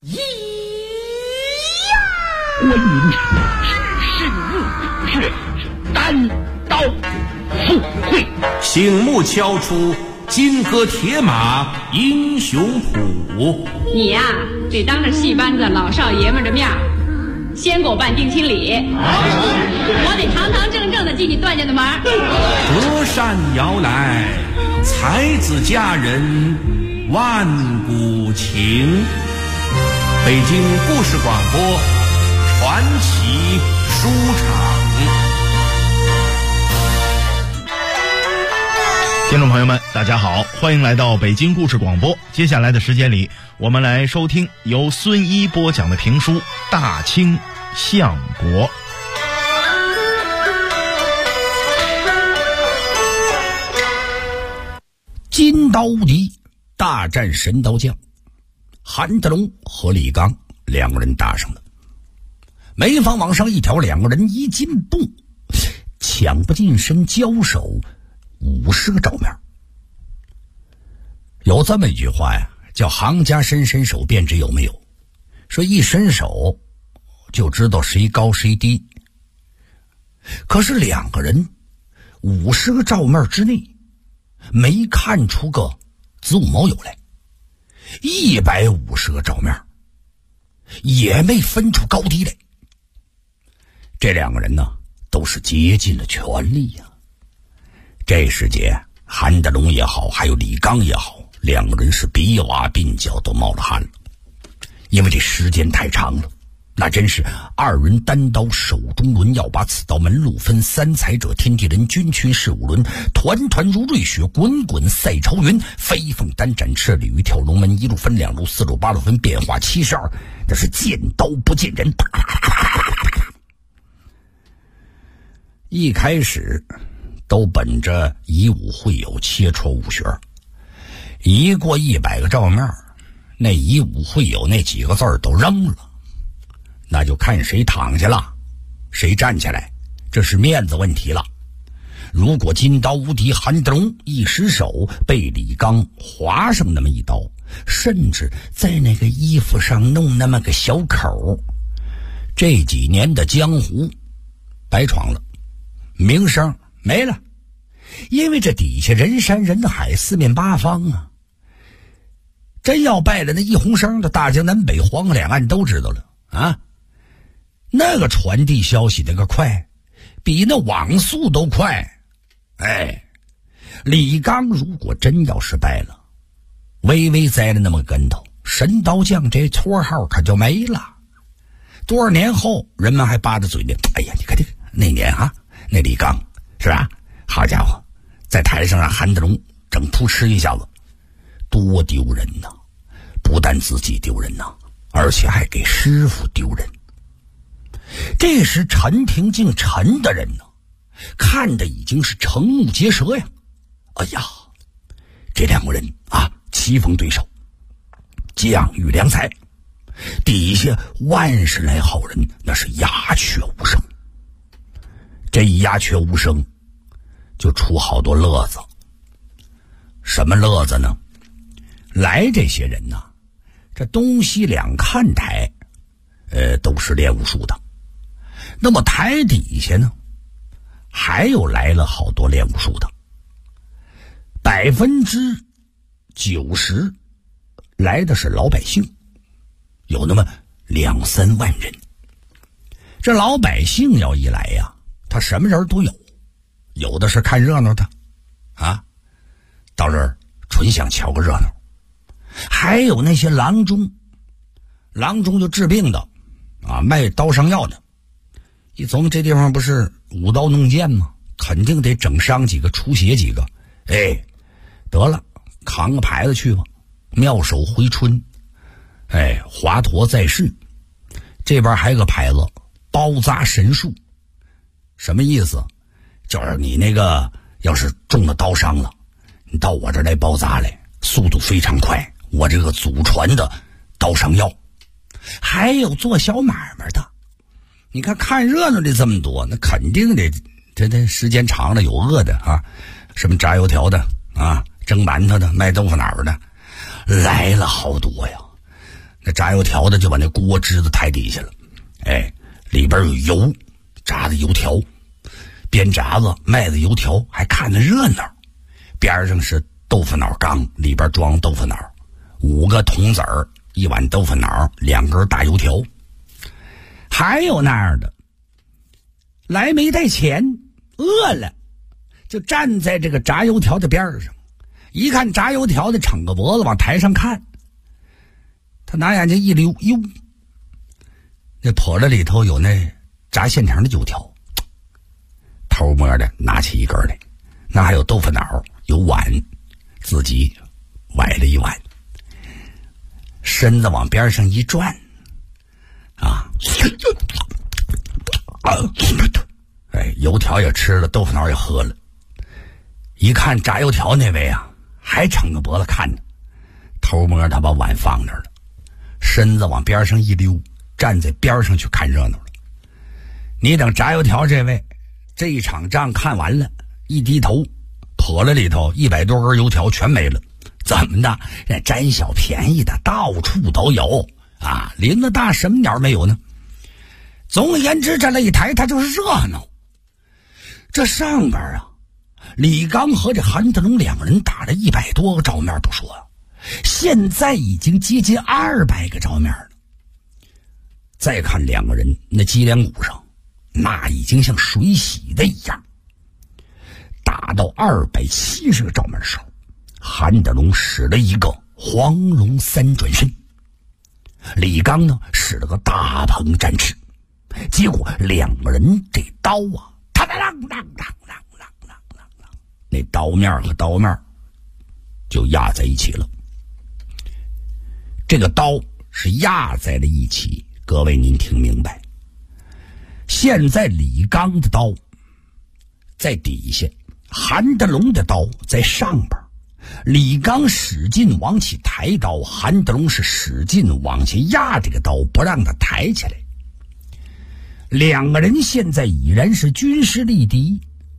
咿呀！观音只是入穴，单刀赴会， 醒目敲出金戈铁马英雄谱。 你呀，得当着戏班子老少爷们的面先给我办定亲礼，我得堂堂正正的进你段家的门。 隔扇摇来，才子佳人万古情。北京故事广播传奇书场。 听众朋友们大家好，欢迎来到北京故事广播。接下来的时间里，我们来收听由孙一播讲的评书《大清相国》。 金刀无敌大战神刀将，韩德龙和李刚两个人打上了。眉房往上一挑，两个人一进步，抢不近身，交手50个照面。有这么一句话呀，叫行家伸伸手便知有没有，说一伸手就知道谁高谁低。可是两个人50个照面之内没看出个子午卯酉来，150个照面也没分出高低来。这两个人呢，都是竭尽了全力呀。这时节，韩德龙也好，还有李刚也好，两个人是鼻洼鬓角都冒了汗了，因为这时间太长了。那真是二人单刀手中轮，要把此道门路分。三才者天地人，君群是五轮，团团如瑞雪，滚滚赛朝云。飞凤单展翅，鲤鱼跳龙门，一路分两路，四路八路分，变化72。这是见刀不见人。一开始都本着以武会友，切磋武学，一过100个照面，那以武会友那几个字儿都扔了，那就看谁躺下了，谁站起来，这是面子问题了。如果金刀无敌韩德龙一失手，被李刚划上那么一刀，甚至在那个衣服上弄那么个小口，这几年的江湖白闯了，名声没了。因为这底下人山人海，四面八方啊，真要败了，那一红声的大江南北黄河两岸都知道了啊。那个传递消息那个快，比那网速都快。李刚如果真要是败了，微微栽了那么个跟头，神刀将这绰号可就没了。多少年后人们还扒着嘴呢，哎呀，你看这个那年啊，那李刚是吧，好家伙，在台上让韩德龙整扑哧一下子，多丢人呐！不但自己丢人呐，而且还给师傅丢人。这时陈廷敬陈的人呢，看的已经是瞠目结舌呀。哎呀，这两个人啊，棋逢对手，将遇良才，底下10来号人那是鸦雀无声。这一鸦雀无声，就出好多乐子。什么乐子呢？来这些人呢，这东西两看台都是练武术的。那么台底下呢，还有来了好多练武术的，90%来的是老百姓，有那么2、3万人。这老百姓要一来呀，他什么人都有，有的是看热闹的啊，到这儿纯想瞧个热闹，还有那些郎中就治病的啊，卖刀伤药的。一琢磨这地方不是舞刀弄剑吗？肯定得整伤几个，出血几个。得了，扛个牌子去吧，妙手回春，华佗在世。这边还有个牌子，包扎神术。什么意思？就是你那个要是中了刀伤了，你到我这儿来包扎来，速度非常快，我这个祖传的刀伤药。还有做小买卖的，你看热闹的这么多，那肯定得这时间长了有饿的啊，什么炸油条的啊，蒸馒头的，卖豆腐脑的，来了好多呀。 那炸油条的就把那锅支子抬底下了，里边有油，炸的油条，边炸子卖的油条还看着热闹。边上是豆腐脑缸，里边装豆腐脑，5个铜子儿，1碗豆腐脑，2根大油条。还有那样的，来没带钱，饿了，就站在这个炸油条的边上，一看炸油条的，敞个脖子往台上看，他拿眼睛一溜，哟，那笸箩里头有那炸现成的油条，偷摸的拿起一根来，那还有豆腐脑，有碗，自己崴了一碗，身子往边上一转，油条也吃了，豆腐脑也喝了。一看炸油条那位啊，还撑个脖子看着，偷摸他把碗放那儿了，身子往边上一溜，站在边上去看热闹了。你等炸油条这位，这一场仗看完了，一低头，笸箩里头100多根油条全没了。怎么的？这占小便宜的到处都有啊，林子大什么鸟没有呢？总而言之，这擂台它就是热闹。这上边啊，李刚和这韩德龙2个人打了100多个照面不说，现在已经接近200个照面了。再看2个人那脊梁骨上，那已经像水洗的一样。打到270个照面时候，韩德龙使了一个黄龙3转身，李刚呢使了个大鹏展翅，结果2个人这刀啊，他啷啷，那刀面和刀面就压在一起了。这个刀是压在了一起，各位您听明白。现在李刚的刀在底下，韩德龙的刀在上边，李刚使劲往起抬刀，韩德龙是使劲往下压这个刀，不让他抬起来。2个人现在已然是军师力敌，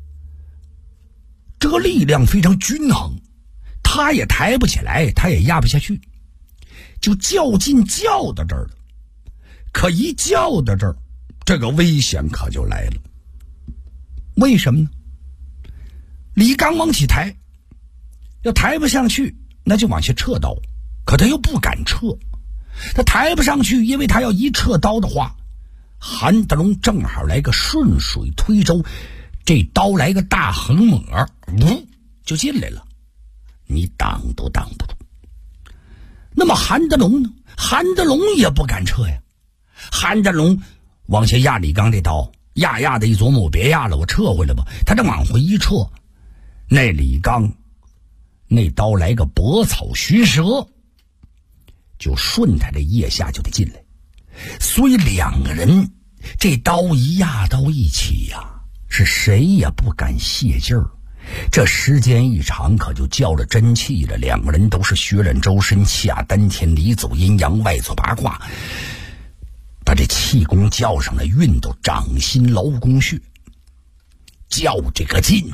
这个力量非常均衡，他也抬不起来，他也压不下去，就较劲较到这儿了。可一较到这儿，这个危险可就来了。为什么呢？李刚往起抬，要抬不上去，那就往下撤刀，可他又不敢撤，他抬不上去，因为他要一撤刀的话，韩德龙正好来个顺水推舟，这刀来个大横抹，就进来了，你挡都挡不住。那么韩德龙呢？韩德龙也不敢撤呀。韩德龙往下压李刚这刀，压的一琢磨，我别压了，我撤回来吧。他正往回一撤，那李刚那刀来个搏草寻蛇，就顺他这腋下就得进来。所以2个人这刀一压到一起呀，是谁也不敢泄劲儿。这时间一长，可就较了真气了。2个人都是血染周身，下丹田，里走阴阳，外走八卦，把这气功较上了，运到掌心劳宫穴，较这个劲。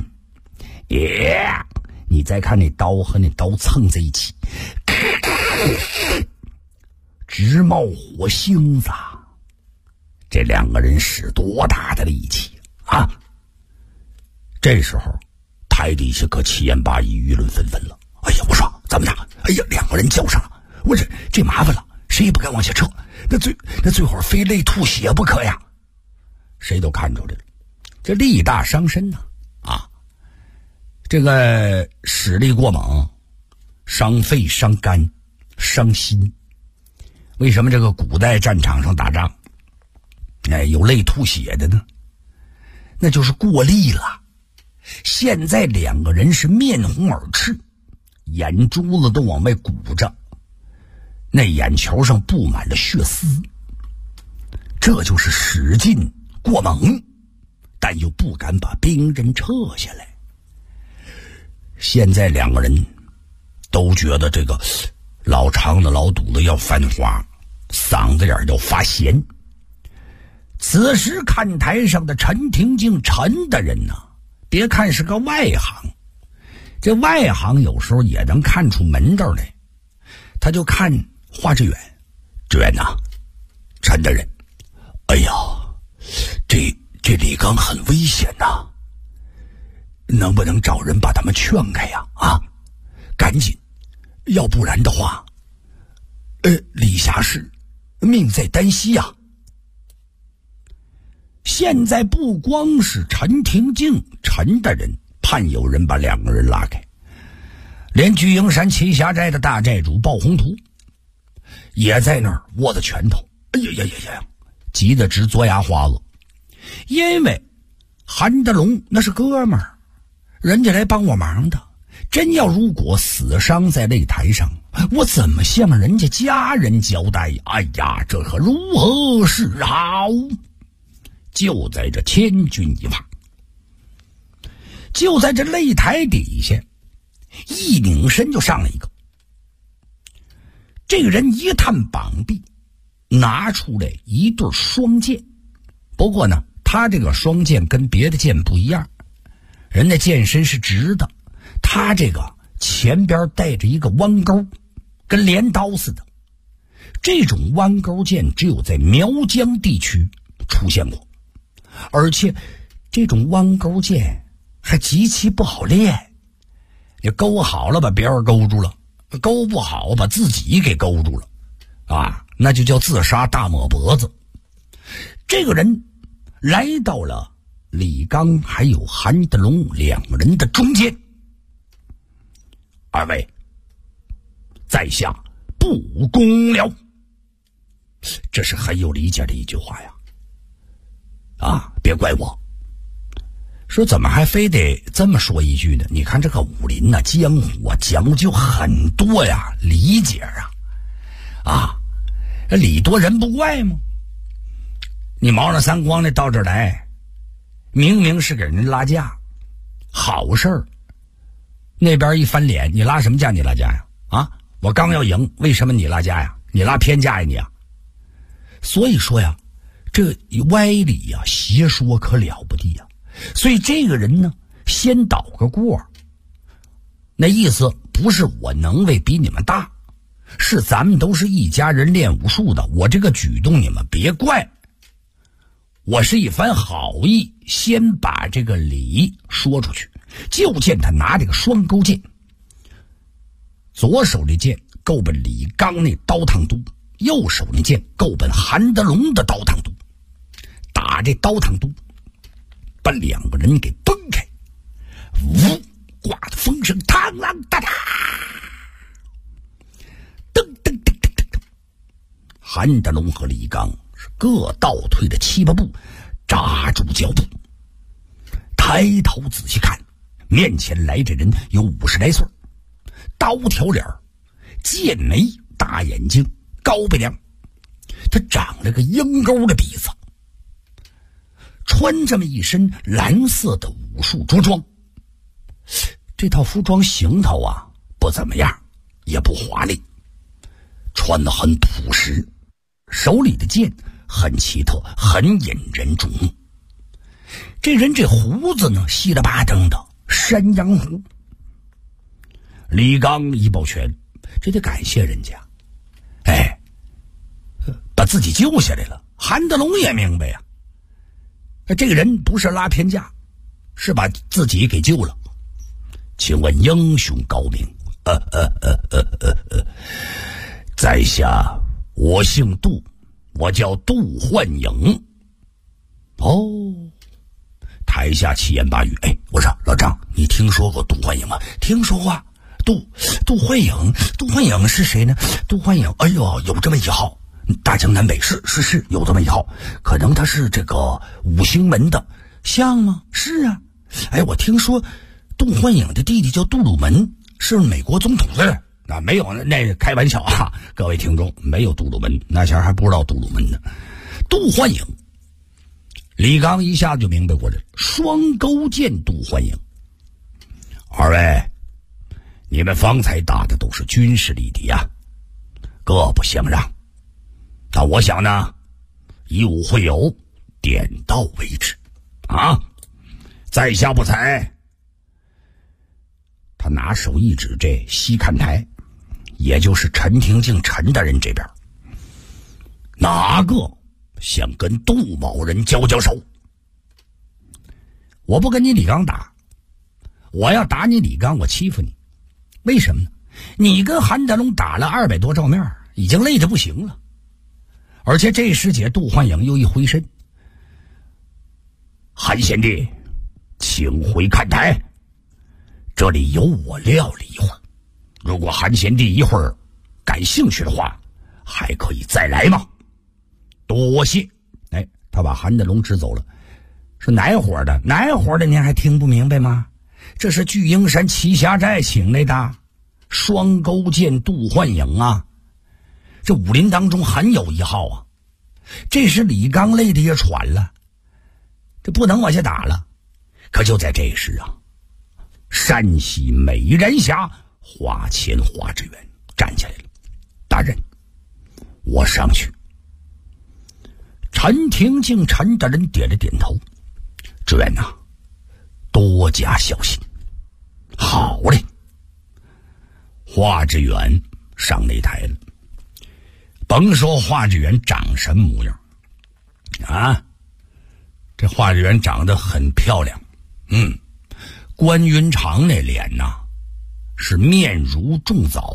你再看那刀和那刀蹭在一起，直冒火星子。这2个人使多大的力气啊！这时候台底下可七言八语，议论纷纷了。哎呀，我说怎么着？哎呀，2个人较上了，我这麻烦了，谁也不敢往下撤，那最后非累吐血不可呀！谁都看出来了，这力大伤身呐！这个使力过猛，伤肺、伤肝、伤心。为什么这个古代战场上打仗，有累吐血的呢？那就是过力了。现在2个人是面红耳赤，眼珠子都往外鼓着，那眼球上布满了血丝，这就是使劲过猛，但又不敢把兵刃撤下来。现在2个人都觉得这个老肠子老肚子要翻花，嗓子眼要发咸。此时看台上的陈廷敬陈大人呢，别看是个外行，这外行有时候也能看出门道来。他就看华志远志远呐，陈大人，哎呀，这李刚很危险呐，能不能找人把他们劝开呀？啊，赶紧，要不然的话，李侠士命在旦夕呀。现在不光是陈廷敬、陈大人盼有人把两个人拉开，连巨鹰山栖霞寨的大寨主鲍宏图也在那儿握着拳头，哎呀呀呀呀，急得直嘬牙花子。因为韩德龙那是哥们儿，人家来帮我忙的，真要如果死伤在擂台上，我怎么向人家家人交代？哎呀，这可如何是好？就在这千钧一发，就在这擂台底下，一拧身就上了一个。这个人一探膀臂，拿出来一对双剑。不过呢，他这个双剑跟别的剑不一样，人家剑身是直的，他这个前边带着一个弯钩，跟镰刀似的。这种弯钩剑只有在苗疆地区出现过，而且这种弯钩剑还极其不好练。你勾好了把别人勾住了，勾不好把自己给勾住了啊，那就叫自杀大抹脖子。这个人来到了李刚还有韩德龙两人的中间。二位，在下不恭了。这是很有理解的一句话呀。啊，别怪我。说怎么还非得这么说一句呢？你看这个武林呐，江湖啊，讲究很多呀，理解啊，礼多人不怪吗？你毛了三光的到这儿来，明明是给人拉架，好事儿，那边一翻脸，你拉什么架？你拉架呀？啊，我刚要赢，为什么你拉架呀？你拉偏架呀你啊？所以说呀，这歪理呀，邪说可了不得呀。所以这个人呢，先倒个过，那意思不是我能为比你们大，是咱们都是一家人练武术的，我这个举动你们别怪，我是一番好意，先把这个理说出去。就见他拿这个双钩剑，左手的剑够奔李刚那刀烫肚，右手那剑够奔韩德龙的刀烫肚，打这刀烫肚，把两个人给崩开，呜，刮的风声嘡啷哒哒，噔噔噔噔噔噔，韩德龙和李刚是各倒退了7、8步，扎住脚步，抬头仔细看，面前来这人有50来岁，刀条脸，剑眉，大眼睛，高鼻梁，他长了个鹰钩的鼻子，穿这么一身蓝色的武术着装。这套服装行头啊不怎么样，也不华丽，穿得很朴实，手里的剑很奇特，很引人注目。这人这胡子呢稀了吧登的山羊胡。李刚一抱拳，这得感谢人家，哎，把自己救下来了。韩德龙也明白呀，这个人不是拉偏架，是把自己给救了。请问英雄高明？在下我姓杜，我叫杜焕颖。哦，台下七言八语。哎，我说老张，你听说过杜焕颖吗？听说过。杜焕颖是谁呢？杜焕颖，哎呦，有这么一号，大江南北是有这么一号，可能他是这个五星门的，像吗？是啊。哎，我听说杜焕颖的弟弟叫杜鲁门，是美国总统的。啊，没有，那开玩笑啊，各位听众，没有杜鲁门，那前还不知道杜鲁门呢。杜焕颖，李刚一下就明白过来了，双钩剑杜焕颖。二位，你们方才打的都是军事礼敌啊，各不相让。那我想呢，以武会友，点到为止啊。在下不才。他拿手一指这西看台，也就是陈廷敬陈大人这边。 哪个想跟杜某人交交手？我不跟你李刚打，我要打你李刚，我欺负你。为什么呢？你跟韩德龙打了200多照面，已经累得不行了。而且这时节，杜焕颖又一回身，韩贤弟，请回看台，这里有我料理一会儿。如果韩贤弟一会儿感兴趣的话，还可以再来吗？多谢。哎，他把韩德龙支走了。说哪伙的？哪伙的？您还听不明白吗？这是巨鹰山栖霞寨请来的双钩剑杜焕颖啊，这武林当中很有一号啊。这时李刚累得也喘了，这不能往下打了。可就在这时啊，山西美人峡华谦华志远站起来了。大人，我上去。陈廷敬陈大人点了点头。志远呐，多加小心。好嘞。华志远上擂台了。甭说华志远长什么模样啊，这华志远长得很漂亮。关云长那脸呐，是面如重枣。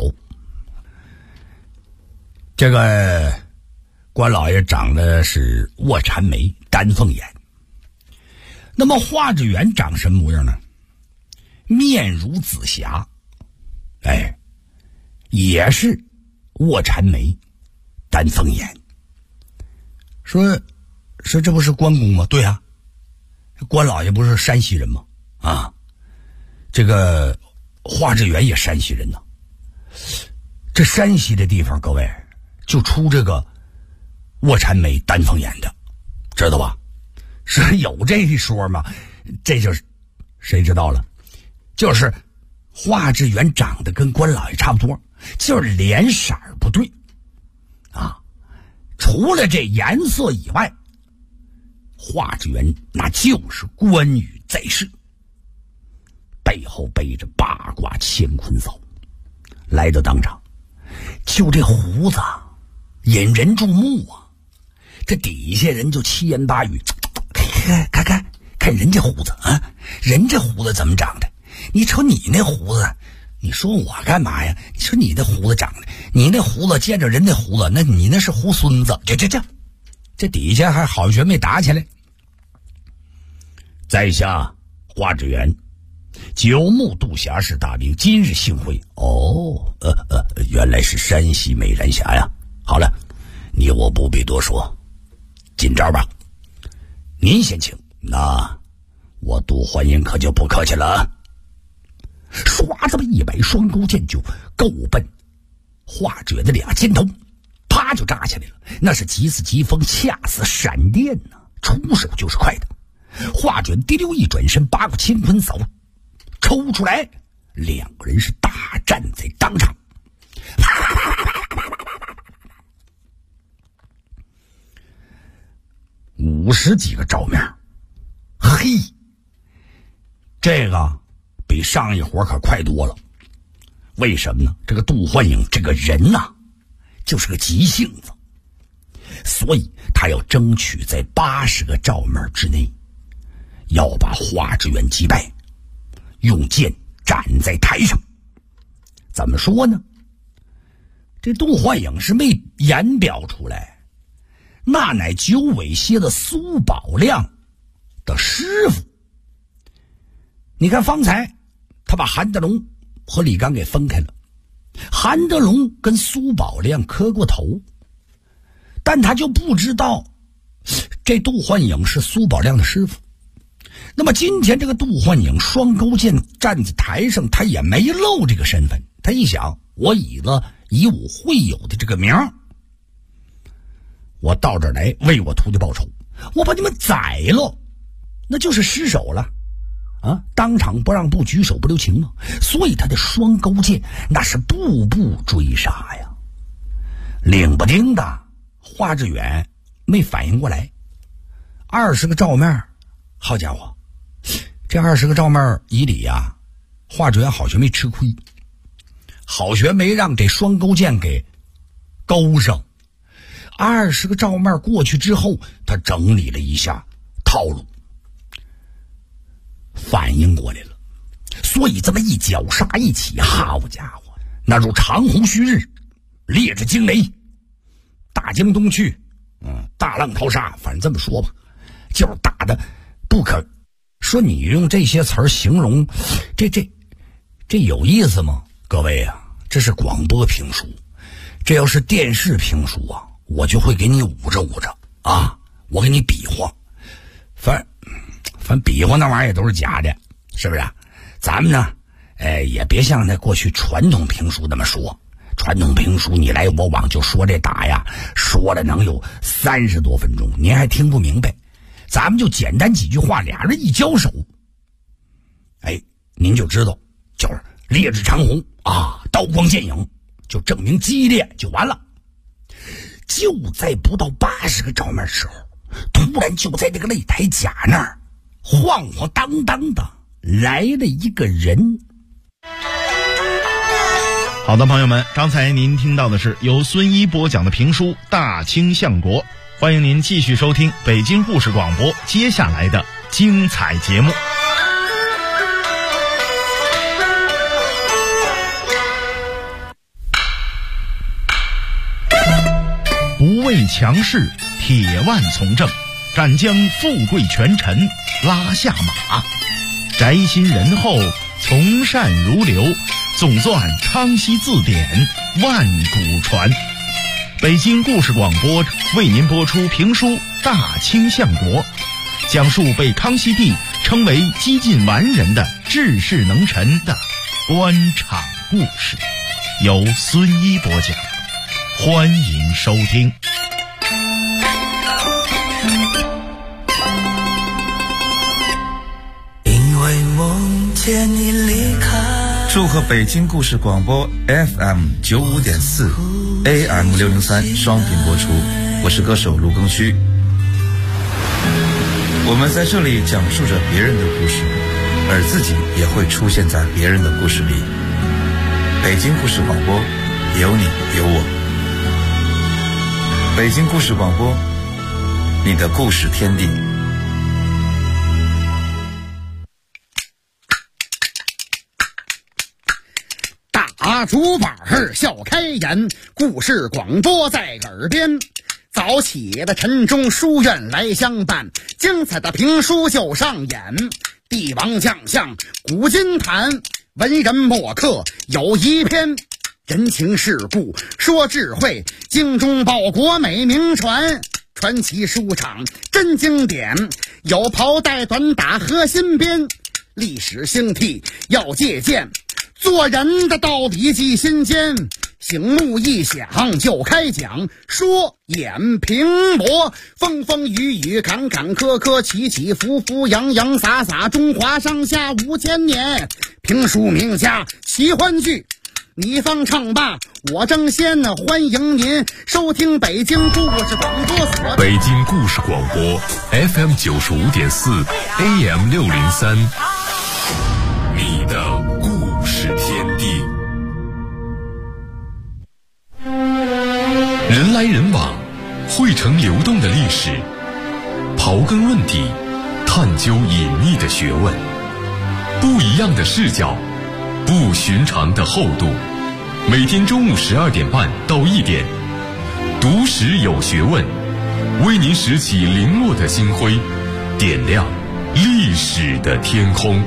这个关老爷长得是卧蚕眉丹凤眼。那么华志远长什么模样呢？面如紫霞，哎，也是卧蚕眉丹凤眼。说这不是关公吗？对啊，关老爷不是山西人吗？啊，这个华志远也山西人呢。这山西的地方，各位就出这个卧蚕眉丹凤眼的，知道吧？是有这一说吗？这就是谁知道了？就是华志远长得跟关老爷差不多，就是脸色不对啊。除了这颜色以外，华志远那就是关羽在世，背后背着八卦乾坤扫，来到当场，就这胡子引人注目啊。这底下人就七言八语，看人家胡子啊，人家胡子怎么长的？你瞅你那胡子，你说我干嘛呀？你说你那胡子长的，你那胡子见着人那胡子，那你那是猢狲子。这底下还好学没打起来。在下华志远，久慕杜侠士大名，今日幸会。原来是山西美人峡呀。好了，你我不必多说，进招吧。您先请，那我杜焕颖可就不客气了啊。唰，这么一摆双钩剑就够奔华志远的俩肩头，啪就扎起来了。那是急似疾风，恰似闪电呢，出手就是快的。华志远滴溜一转身，八卦乾坤扫抽出来，两个人是大战在当场。50几个照面，嘿，这个比上一伙可快多了。为什么呢？这个杜焕颖这个人呐，就是个急性子，所以他要争取在80个照面之内，要把华志远击败，用剑斩在台上。怎么说呢？这杜焕颖是没言表出来，那乃九尾蝎的苏宝亮的师傅。你看方才他把韩德龙和李刚给分开了，韩德龙跟苏宝亮磕过头，但他就不知道这杜焕颖是苏宝亮的师傅。那么今天这个杜焕颖双钩剑站在台上，他也没露这个身份。他一想，我以我会友的这个名儿，我到这儿来为我徒弟报仇，我把你们宰了，那就是失手了啊！当场不让步，举手不留情嘛。所以他的双钩剑那是步步追杀呀。领不丁的华志远没反应过来，20个照面，好家伙，这20个照面以里呀，华志远好学没吃亏，好学没让这双钩剑给勾上。 20个照面过去之后，他整理了一下套路，反应过来了。所以这么一绞杀一起，好家伙，那如长虹旭日，烈日惊雷，大江东去，大浪淘沙，反正这么说吧，就是打的不可说。你用这些词儿形容，这有意思吗？各位啊，这是广播评书，这要是电视评书啊，我就会给你捂着啊，我给你比划，反正比划那玩意儿也都是假的，是不是？咱们呢，也别像那过去传统评书那么说。传统评书你来我往就说这打呀，说了能有30多分钟，您还听不明白。咱们就简单几句话，俩人一交手，您就知道，就是烈日长虹啊，刀光剑影，就证明激烈就完了。就在不到80个照面的时候，突然就在这个擂台甲那儿晃晃荡荡的来了一个人。 好的，朋友们，刚才您听到的是由孙一播讲的评书《大清相国》，欢迎您继续收听北京故事广播接下来的精彩节目。不畏强势，铁腕从政，敢将富贵权臣拉下马，宅心仁厚，从善如流，总算康熙字典，万古传。北京故事广播为您播出评书《大清相国》，讲述被康熙帝称为几近完人的治世能臣的官场故事，由孙一播讲，欢迎收听。 因为梦见你离开， 祝贺北京故事广播 FM 95.4 AM 603双频播出，我是歌手卢庚戌。我们在这里讲述着别人的故事，而自己也会出现在别人的故事里。北京故事广播，有你有我。北京故事广播，你的故事天地。 大竹板儿笑开眼，故事广播在耳边。早起的晨钟书院来相伴，精彩的评书就上演。帝王将相古今谈，文人墨客有一篇。人情世故说智慧，精忠报国美名传。传奇书场真经典，有袍带短打和新编。历史兴替要借鉴，做人的道理记心间。醒目一响就开讲，说演评驳，风风雨雨坎坎坷坷，起起伏伏洋洋洒洒，中华上下5000年。评书名家奇欢剧，你方唱罢我争先，欢迎您收听北京故事广播所。 北京故事广播 FM 95.4 AM 603，你的故事天地。人来人往，汇成流动的历史，刨根问底，探究隐秘的学问，不一样的视角，不寻常的厚度。每天中午12点半到1点，读史有学问，为您拾起零落的星辉，点亮历史的天空。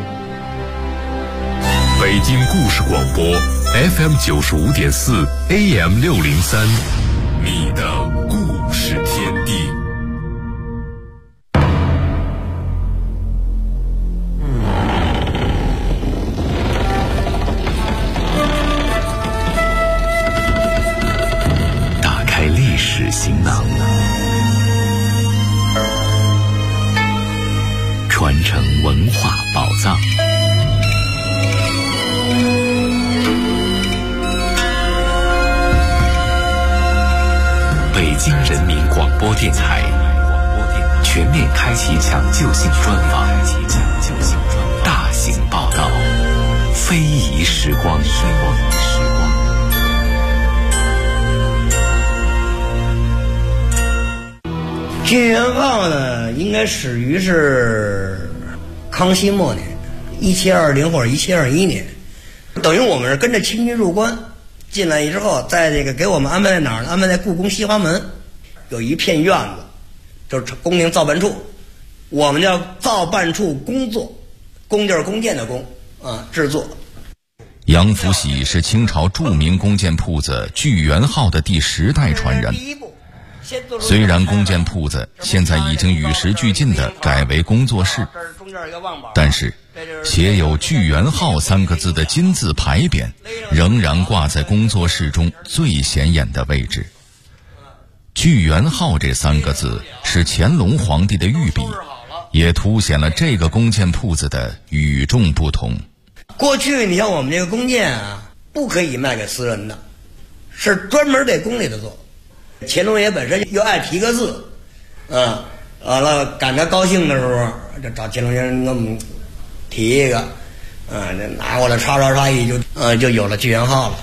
北京故事广播 FM 95.4 AM 603，你的故事天地。打开历史行囊，传承文化宝藏。北京人民广播电台全面开启抢救性专访，大型报道，非遗时光。 聚源号呢，应该始于是康熙末年，1720或者1721年，等于我们是跟着清军入关进来之后，在这个给我们安排在哪儿呢？安排在故宫西华门，有一片院子，就是宫廷造办处，我们叫造办处工作，工就是弓箭的弓啊，制作。 杨福喜是清朝著名弓箭铺子聚源号的第10代传人。虽然弓箭铺子现在已经与时俱进地改为工作室，但是写有聚源号3个字的金字牌匾仍然挂在工作室中最显眼的位置。聚源号这3个字是乾隆皇帝的御笔，也凸显了这个弓箭铺子的与众不同。 过去你像我们这个弓箭啊，不可以卖给私人的，是专门给宫里的做。乾隆爷本身又爱提个字，完了赶他高兴的时候，就找乾隆爷给我们提一个，这拿过来刷一就有了聚源号了。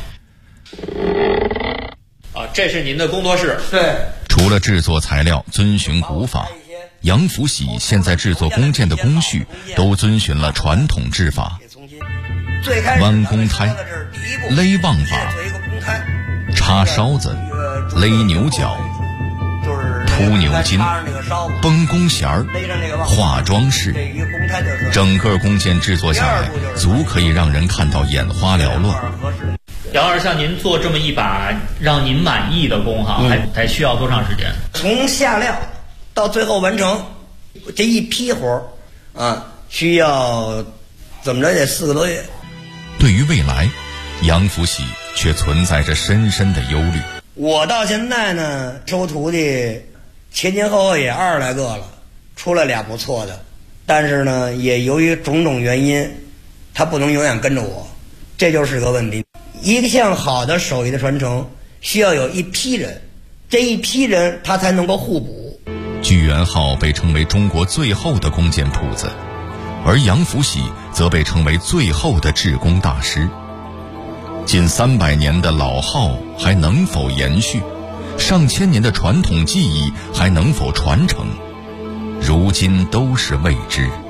这是您的工作室。 对。 除了制作材料遵循古法，杨福喜现在制作弓箭的工序都遵循了传统制法。弯弓胎、勒望把、插梢子、勒牛角、铺牛筋、绷弓弦儿、化装饰，整个弓箭制作下来，足可以让人看到眼花缭乱。 杨老师，像您做这么一把让您满意的弓还需要多长时间？ 从下料到最后完成这一批活需要怎么着也4个多月。 对于未来，杨福喜却存在着深深的忧虑。 我到现在呢，收徒弟前后也20来个了，出来俩不错的，但是呢，也由于种种原因，他不能永远跟着我，这就是个问题。一项好的手艺的传承，需要有一批人，这一批人他才能够互补。 聚源号被称为中国最后的弓箭铺子，而杨福喜则被称为最后的制弓大师。近300年的老号还能否延续？上千年的传统技艺还能否传承？如今都是未知。